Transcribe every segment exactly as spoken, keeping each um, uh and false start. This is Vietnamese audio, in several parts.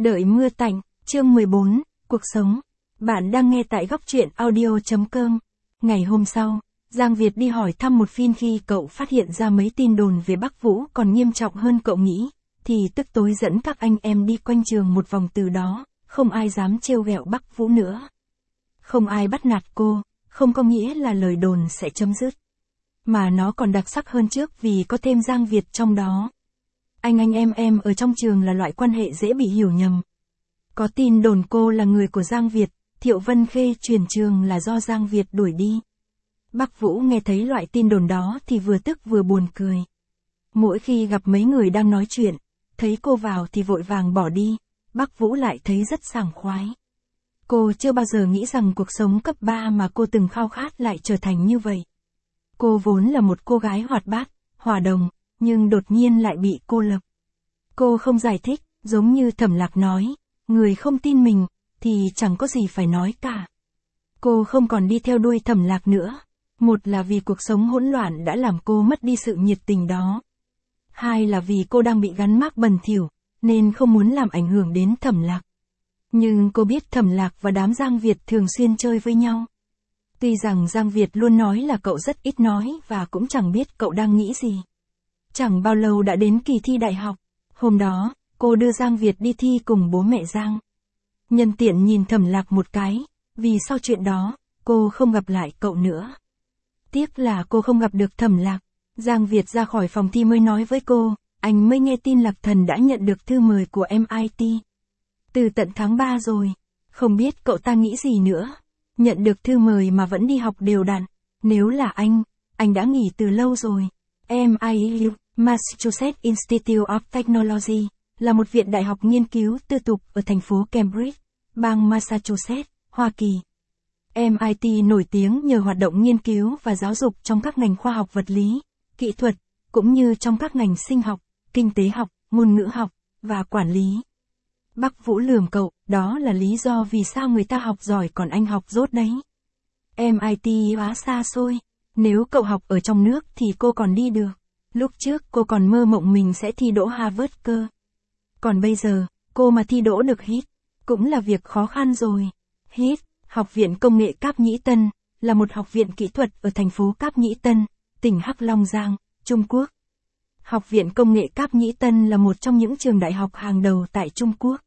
Đợi mưa tạnh, chương mười bốn, cuộc sống. Bạn đang nghe tại góc truyện audio.com. Ngày hôm sau, Giang Việt đi hỏi thăm một phiên khi cậu phát hiện ra mấy tin đồn về Bắc Vũ còn nghiêm trọng hơn cậu nghĩ, thì tức tối dẫn các anh em đi quanh trường một vòng, từ đó, không ai dám trêu ghẹo Bắc Vũ nữa. Không ai bắt nạt cô, không có nghĩa là lời đồn sẽ chấm dứt. Mà nó còn đặc sắc hơn trước vì có thêm Giang Việt trong đó. Anh anh em em ở trong trường là loại quan hệ dễ bị hiểu nhầm. Có tin đồn cô là người của Giang Việt, Thiệu Vân Khê chuyển trường là do Giang Việt đuổi đi. Bắc Vũ nghe thấy loại tin đồn đó thì vừa tức vừa buồn cười. Mỗi khi gặp mấy người đang nói chuyện, thấy cô vào thì vội vàng bỏ đi, Bắc Vũ lại thấy rất sảng khoái. Cô chưa bao giờ nghĩ rằng cuộc sống cấp ba mà cô từng khao khát lại trở thành như vậy. Cô vốn là một cô gái hoạt bát, hòa đồng, nhưng đột nhiên lại bị cô lập. Cô không giải thích, giống như Thẩm Lạc nói, người không tin mình, thì chẳng có gì phải nói cả. Cô không còn đi theo đuôi Thẩm Lạc nữa. Một là vì cuộc sống hỗn loạn đã làm cô mất đi sự nhiệt tình đó. Hai là vì cô đang bị gắn mác bẩn thỉu, nên không muốn làm ảnh hưởng đến Thẩm Lạc. Nhưng cô biết Thẩm Lạc và đám Giang Việt thường xuyên chơi với nhau. Tuy rằng Giang Việt luôn nói là cậu rất ít nói và cũng chẳng biết cậu đang nghĩ gì. Chẳng bao lâu đã đến kỳ thi đại học. Hôm đó, cô đưa Giang Việt đi thi cùng bố mẹ Giang. Nhân tiện nhìn Thẩm Lạc một cái, vì sau chuyện đó, cô không gặp lại cậu nữa. Tiếc là cô không gặp được Thẩm Lạc. Giang Việt ra khỏi phòng thi mới nói với cô, anh mới nghe tin Lạc Thần đã nhận được thư mời của em i tê. Từ tận tháng ba rồi, không biết cậu ta nghĩ gì nữa. Nhận được thư mời mà vẫn đi học đều đặn. Nếu là anh, anh đã nghỉ từ lâu rồi. em i u, Massachusetts Institute of Technology, là một viện đại học nghiên cứu tư thục ở thành phố Cambridge, bang Massachusetts, Hoa Kỳ. em i tê nổi tiếng nhờ hoạt động nghiên cứu và giáo dục trong các ngành khoa học vật lý, kỹ thuật, cũng như trong các ngành sinh học, kinh tế học, ngôn ngữ học, và quản lý. Bắc Vũ lườm cậu, đó là lý do vì sao người ta học giỏi còn anh học dốt đấy. em i tê quá xa xôi, nếu cậu học ở trong nước thì cô còn đi được. Lúc trước cô còn mơ mộng mình sẽ thi đỗ Harvard cơ. Còn bây giờ, cô mà thi đỗ được hít, cũng là việc khó khăn rồi. hít, Học viện Công nghệ Cáp Nhĩ Tân, là một học viện kỹ thuật ở thành phố Cáp Nhĩ Tân, tỉnh Hắc Long Giang, Trung Quốc. Học viện Công nghệ Cáp Nhĩ Tân là một trong những trường đại học hàng đầu tại Trung Quốc.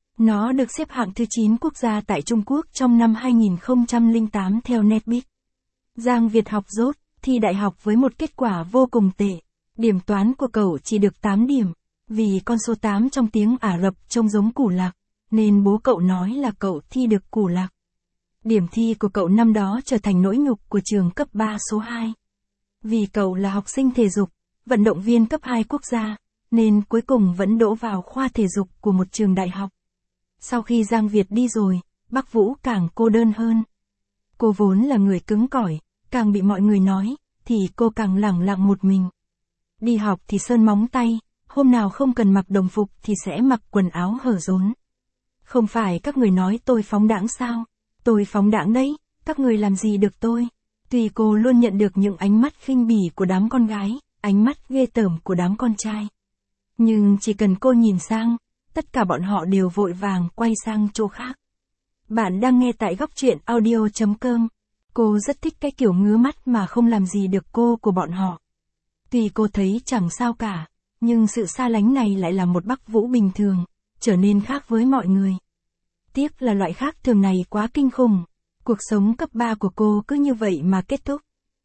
Nó được xếp hạng thứ chín quốc gia tại Trung Quốc trong năm hai nghìn không trăm lẻ tám theo Netbiz. Giang Việt học dốt, thi đại học với một kết quả vô cùng tệ. Điểm toán của cậu chỉ được tám điểm, vì con số tám trong tiếng Ả Rập trông giống củ lạc, nên bố cậu nói là cậu thi được củ lạc. Điểm thi của cậu năm đó trở thành nỗi nhục của trường cấp ba số hai. Vì cậu là học sinh thể dục, vận động viên cấp hai quốc gia, nên cuối cùng vẫn đỗ vào khoa thể dục của một trường đại học. Sau khi Giang Việt đi rồi, Bắc Vũ càng cô đơn hơn. Cô vốn là người cứng cỏi, càng bị mọi người nói, thì cô càng lẳng lặng một mình. Đi học thì sơn móng tay, hôm nào không cần mặc đồng phục thì sẽ mặc quần áo hở rốn. Không phải các người nói tôi phóng đãng sao? Tôi phóng đãng đấy, các người làm gì được tôi? Tuy cô luôn nhận được những ánh mắt khinh bỉ của đám con gái, ánh mắt ghê tởm của đám con trai. Nhưng chỉ cần cô nhìn sang, tất cả bọn họ đều vội vàng quay sang chỗ khác. Bạn đang nghe tại góc truyện audio.com. Cô rất thích cái kiểu ngứa mắt mà không làm gì được cô của bọn họ. Tuy cô thấy chẳng sao cả, nhưng sự xa lánh này lại là một Bắc Vũ bình thường, trở nên khác với mọi người. Tiếc là loại khác thường này quá kinh khủng. Cuộc sống cấp ba của cô cứ như vậy mà kết thúc.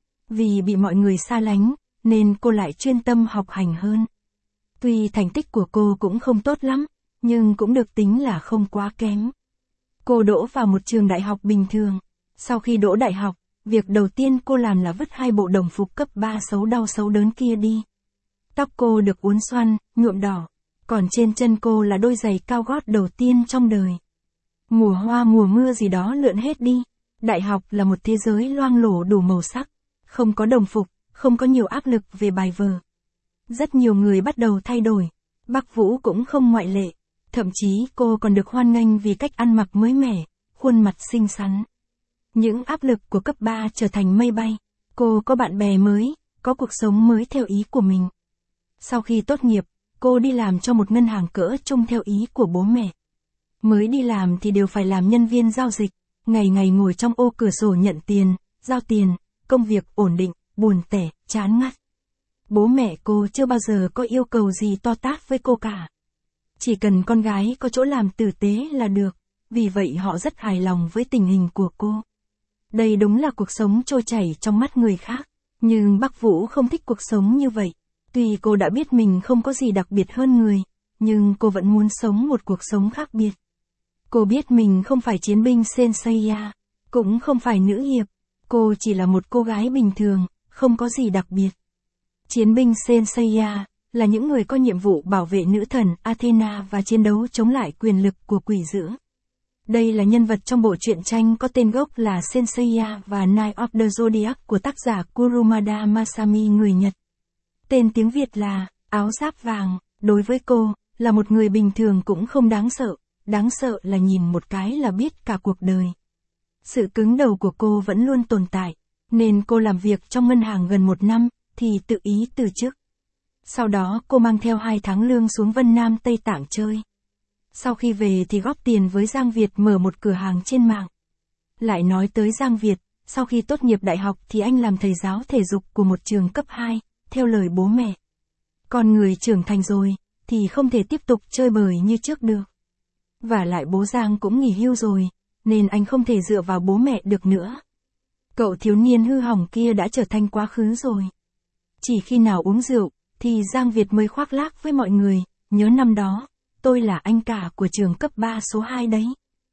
Vì bị mọi người xa lánh, nên cô lại chuyên tâm học hành hơn. Tuy thành tích của cô cũng không tốt lắm, nhưng cũng được tính là không quá kém. Cô đỗ vào một trường đại học bình thường. Sau khi đỗ đại học, việc đầu tiên cô làm là vứt hai bộ đồng phục cấp ba xấu đau xấu đớn kia đi. Tóc cô được uốn xoăn, nhuộm đỏ, còn trên chân cô là đôi giày cao gót đầu tiên trong đời. Mùa hoa mùa mưa gì đó lượn hết đi. Đại học là một thế giới loang lổ đủ màu sắc, không có đồng phục, không có nhiều áp lực về bài vở. Rất nhiều người bắt đầu thay đổi, Bắc Vũ cũng không ngoại lệ. Thậm chí cô còn được hoan nghênh vì cách ăn mặc mới mẻ, khuôn mặt xinh xắn. Những áp lực của cấp ba trở thành mây bay. Cô có bạn bè mới, có cuộc sống mới theo ý của mình. Sau khi tốt nghiệp, cô đi làm cho một ngân hàng cỡ trung theo ý của bố mẹ. Mới đi làm thì đều phải làm nhân viên giao dịch, ngày ngày ngồi trong ô cửa sổ nhận tiền, giao tiền, công việc ổn định, buồn tẻ, chán ngắt. Bố mẹ cô chưa bao giờ có yêu cầu gì to tát với cô cả. Chỉ cần con gái có chỗ làm tử tế là được, vì vậy họ rất hài lòng với tình hình của cô. Đây đúng là cuộc sống trôi chảy trong mắt người khác, nhưng bác Vũ không thích cuộc sống như vậy. Tuy cô đã biết mình không có gì đặc biệt hơn người, nhưng cô vẫn muốn sống một cuộc sống khác biệt. Cô biết mình không phải chiến binh Senseiya, cũng không phải nữ hiệp, cô chỉ là một cô gái bình thường, không có gì đặc biệt. Chiến binh Senseiya là những người có nhiệm vụ bảo vệ nữ thần Athena và chiến đấu chống lại quyền lực của quỷ dữ. Đây là nhân vật trong bộ truyện tranh có tên gốc là Senseiya và Knight of the Zodiac của tác giả Kurumada Masami người Nhật. Tên tiếng Việt là Áo Giáp Vàng. Đối với cô, là một người bình thường cũng không đáng sợ, đáng sợ là nhìn một cái là biết cả cuộc đời. Sự cứng đầu của cô vẫn luôn tồn tại, nên cô làm việc trong ngân hàng gần một năm, thì tự ý từ chức. Sau đó cô mang theo hai tháng lương xuống Vân Nam Tây Tạng chơi. Sau khi về thì góp tiền với Giang Việt mở một cửa hàng trên mạng. Lại nói tới Giang Việt, sau khi tốt nghiệp đại học thì anh làm thầy giáo thể dục của một trường cấp hai, theo lời bố mẹ. Con người trưởng thành rồi, thì không thể tiếp tục chơi bời như trước được. Và lại bố Giang cũng nghỉ hưu rồi, nên anh không thể dựa vào bố mẹ được nữa. Cậu thiếu niên hư hỏng kia đã trở thành quá khứ rồi. Chỉ khi nào uống rượu, thì Giang Việt mới khoác lác với mọi người, nhớ năm đó, tôi là anh cả của trường cấp ba số hai đấy.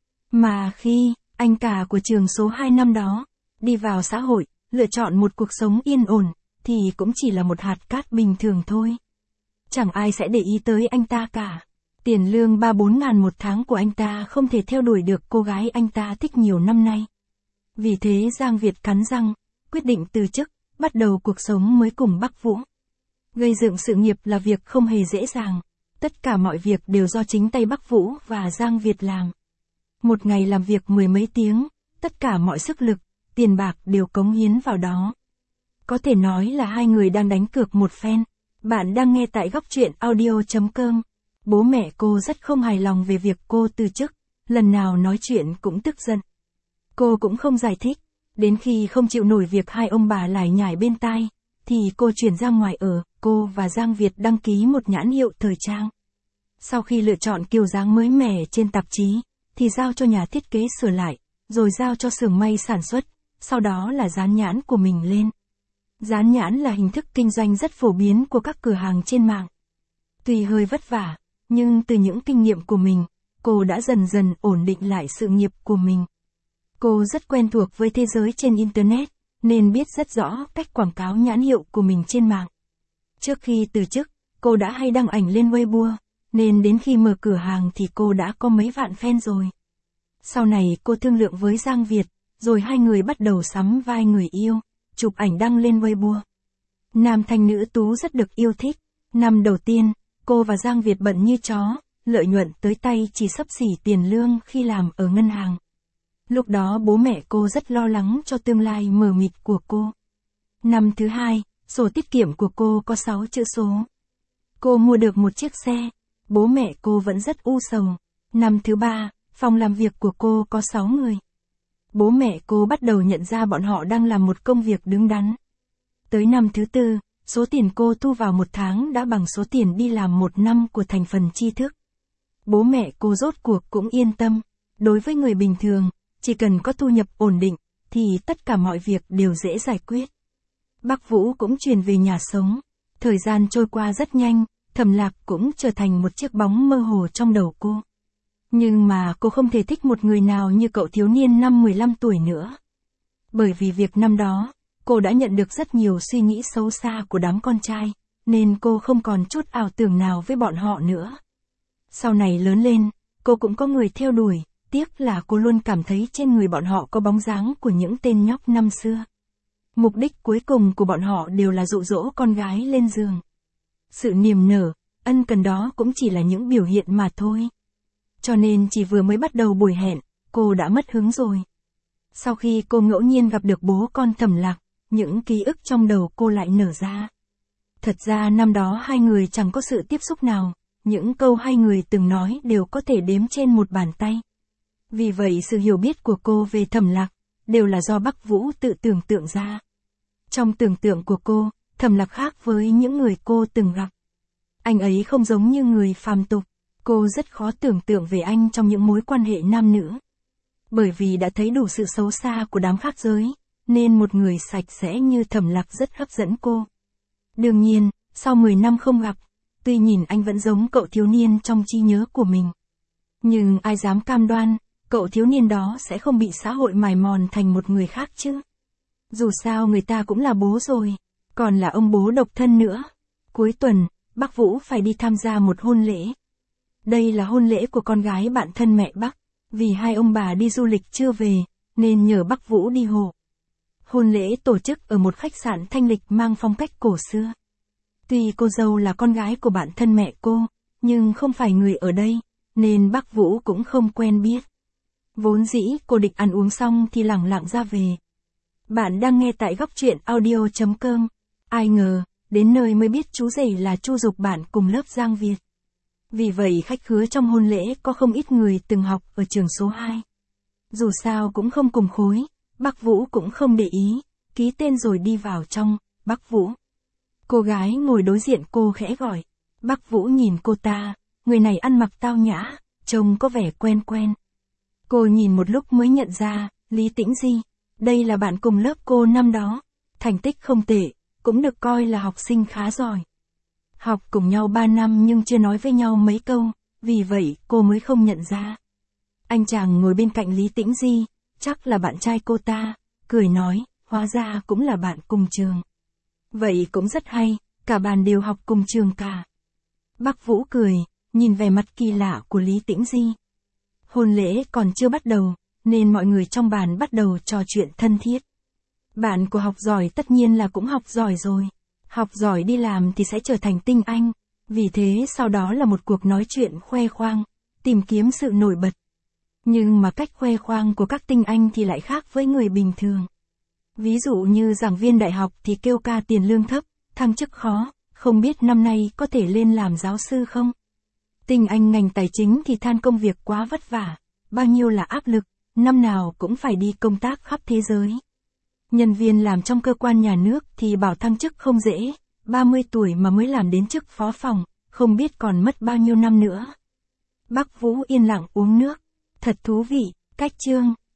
Mà khi, anh cả của trường số hai năm đó, đi vào xã hội, lựa chọn một cuộc sống yên ổn, thì cũng chỉ là một hạt cát bình thường thôi. Chẳng ai sẽ để ý tới anh ta cả. Tiền lương ba bốn ngàn một tháng của anh ta không thể theo đuổi được cô gái anh ta thích nhiều năm nay. Vì thế Giang Việt cắn răng, quyết định từ chức, bắt đầu cuộc sống mới cùng Bắc Vũ. Gây dựng sự nghiệp là việc không hề dễ dàng. Tất cả mọi việc đều do chính tay Bắc Vũ và Giang Việt làm. Một ngày làm việc mười mấy tiếng, tất cả mọi sức lực, tiền bạc đều cống hiến vào đó. Có thể nói là hai người đang đánh cược một phen. Bạn đang nghe tại góc truyện audio chấm com. Bố mẹ cô rất không hài lòng về việc cô từ chức, lần nào nói chuyện cũng tức giận. Cô cũng không giải thích, đến khi không chịu nổi việc hai ông bà lải nhải bên tai, thì cô chuyển ra ngoài ở, cô và Giang Việt đăng ký một nhãn hiệu thời trang. Sau khi lựa chọn kiểu dáng mới mẻ trên tạp chí, thì giao cho nhà thiết kế sửa lại, rồi giao cho xưởng may sản xuất, sau đó là dán nhãn của mình lên. Dán nhãn là hình thức kinh doanh rất phổ biến của các cửa hàng trên mạng. Tuy hơi vất vả, nhưng từ những kinh nghiệm của mình, cô đã dần dần ổn định lại sự nghiệp của mình. Cô rất quen thuộc với thế giới trên Internet, nên biết rất rõ cách quảng cáo nhãn hiệu của mình trên mạng. Trước khi từ chức, cô đã hay đăng ảnh lên Weibo, nên đến khi mở cửa hàng thì cô đã có mấy vạn fan rồi. Sau này cô thương lượng với Giang Việt, rồi hai người bắt đầu sắm vai người yêu, chụp ảnh đăng lên Weibo. Nam thanh nữ tú rất được yêu thích. Năm đầu tiên, cô và Giang Việt bận như chó, lợi nhuận tới tay chỉ xấp xỉ tiền lương khi làm ở ngân hàng. Lúc đó bố mẹ cô rất lo lắng cho tương lai mờ mịt của cô. Năm thứ hai, sổ tiết kiệm của cô có sáu chữ số. Cô mua được một chiếc xe, bố mẹ cô vẫn rất u sầu. Năm thứ ba, phòng làm việc của cô có sáu người. Bố mẹ cô bắt đầu nhận ra bọn họ đang làm một công việc đứng đắn. Tới năm thứ tư, số tiền cô thu vào một tháng đã bằng số tiền đi làm một năm của thành phần tri thức. Bố mẹ cô rốt cuộc cũng yên tâm. Đối với người bình thường, chỉ cần có thu nhập ổn định, thì tất cả mọi việc đều dễ giải quyết. Bắc Vũ cũng chuyển về nhà sống. Thời gian trôi qua rất nhanh, Thẩm Lạc cũng trở thành một chiếc bóng mơ hồ trong đầu cô. Nhưng mà cô không thể thích một người nào như cậu thiếu niên năm mười lăm tuổi nữa. Bởi vì việc năm đó, cô đã nhận được rất nhiều suy nghĩ xấu xa của đám con trai, nên cô không còn chút ảo tưởng nào với bọn họ nữa. Sau này lớn lên, cô cũng có người theo đuổi, tiếc là cô luôn cảm thấy trên người bọn họ có bóng dáng của những tên nhóc năm xưa. Mục đích cuối cùng của bọn họ đều là dụ dỗ con gái lên giường. Sự niềm nở, ân cần đó cũng chỉ là những biểu hiện mà thôi. Cho nên chỉ vừa mới bắt đầu buổi hẹn, cô đã mất hứng rồi. Sau khi cô ngẫu nhiên gặp được bố con Thẩm Lạc, những ký ức trong đầu cô lại nở ra. Thật ra năm đó hai người chẳng có sự tiếp xúc nào, những câu hai người từng nói đều có thể đếm trên một bàn tay. Vì vậy sự hiểu biết của cô về Thẩm Lạc, đều là do Bắc Vũ tự tưởng tượng ra. Trong tưởng tượng của cô, Thẩm Lạc khác với những người cô từng gặp. Anh ấy không giống như người phàm tục, cô rất khó tưởng tượng về anh trong những mối quan hệ nam nữ. Bởi vì đã thấy đủ sự xấu xa của đám khác giới, nên một người sạch sẽ như Thẩm Lạc rất hấp dẫn cô. Đương nhiên, sau mười năm không gặp, tuy nhìn anh vẫn giống cậu thiếu niên trong trí nhớ của mình. Nhưng ai dám cam đoan, cậu thiếu niên đó sẽ không bị xã hội mài mòn thành một người khác chứ. Dù sao người ta cũng là bố rồi, còn là ông bố độc thân nữa. Cuối tuần, Bắc Vũ phải đi tham gia một hôn lễ. Đây là hôn lễ của con gái bạn thân mẹ Bắc, vì hai ông bà đi du lịch chưa về, nên nhờ Bắc Vũ đi hộ. Hôn lễ tổ chức ở một khách sạn thanh lịch mang phong cách cổ xưa. Tuy cô dâu là con gái của bạn thân mẹ cô, nhưng không phải người ở đây, nên Bắc Vũ cũng không quen biết. Vốn dĩ cô định ăn uống xong thì lẳng lặng ra về. Bạn đang nghe tại góc truyện audio chấm com. Ai ngờ, đến nơi mới biết chú rể là Chu Dục bạn cùng lớp Giang Việt. Vì vậy khách khứa trong hôn lễ có không ít người từng học ở trường số hai. Dù sao cũng không cùng khối, Bắc Vũ cũng không để ý, ký tên rồi đi vào trong. Bắc Vũ. Cô gái ngồi đối diện cô khẽ gọi. Bắc Vũ nhìn cô ta, người này ăn mặc tao nhã, trông có vẻ quen quen. Cô nhìn một lúc mới nhận ra, Lý Tĩnh Di, đây là bạn cùng lớp cô năm đó, thành tích không tệ, cũng được coi là học sinh khá giỏi. Học cùng nhau ba năm nhưng chưa nói với nhau mấy câu, vì vậy cô mới không nhận ra. Anh chàng ngồi bên cạnh Lý Tĩnh Di, chắc là bạn trai cô ta, cười nói, hóa ra cũng là bạn cùng trường. Vậy cũng rất hay, cả bàn đều học cùng trường cả. Bắc Vũ cười, nhìn vẻ mặt kỳ lạ của Lý Tĩnh Di. Hôn lễ còn chưa bắt đầu, nên mọi người trong bàn bắt đầu trò chuyện thân thiết. Bạn của học giỏi tất nhiên là cũng học giỏi rồi. Học giỏi đi làm thì sẽ trở thành tinh anh. Vì thế sau đó là một cuộc nói chuyện khoe khoang, tìm kiếm sự nổi bật. Nhưng mà cách khoe khoang của các tinh anh thì lại khác với người bình thường. Ví dụ như giảng viên đại học thì kêu ca tiền lương thấp, thăng chức khó, không biết năm nay có thể lên làm giáo sư không? Tinh anh ngành tài chính thì than công việc quá vất vả, bao nhiêu là áp lực, năm nào cũng phải đi công tác khắp thế giới. Nhân viên làm trong cơ quan nhà nước thì bảo thăng chức không dễ, ba mươi tuổi mà mới làm đến chức phó phòng, không biết còn mất bao nhiêu năm nữa. Bắc Vũ yên lặng uống nước, thật thú vị, cách chương.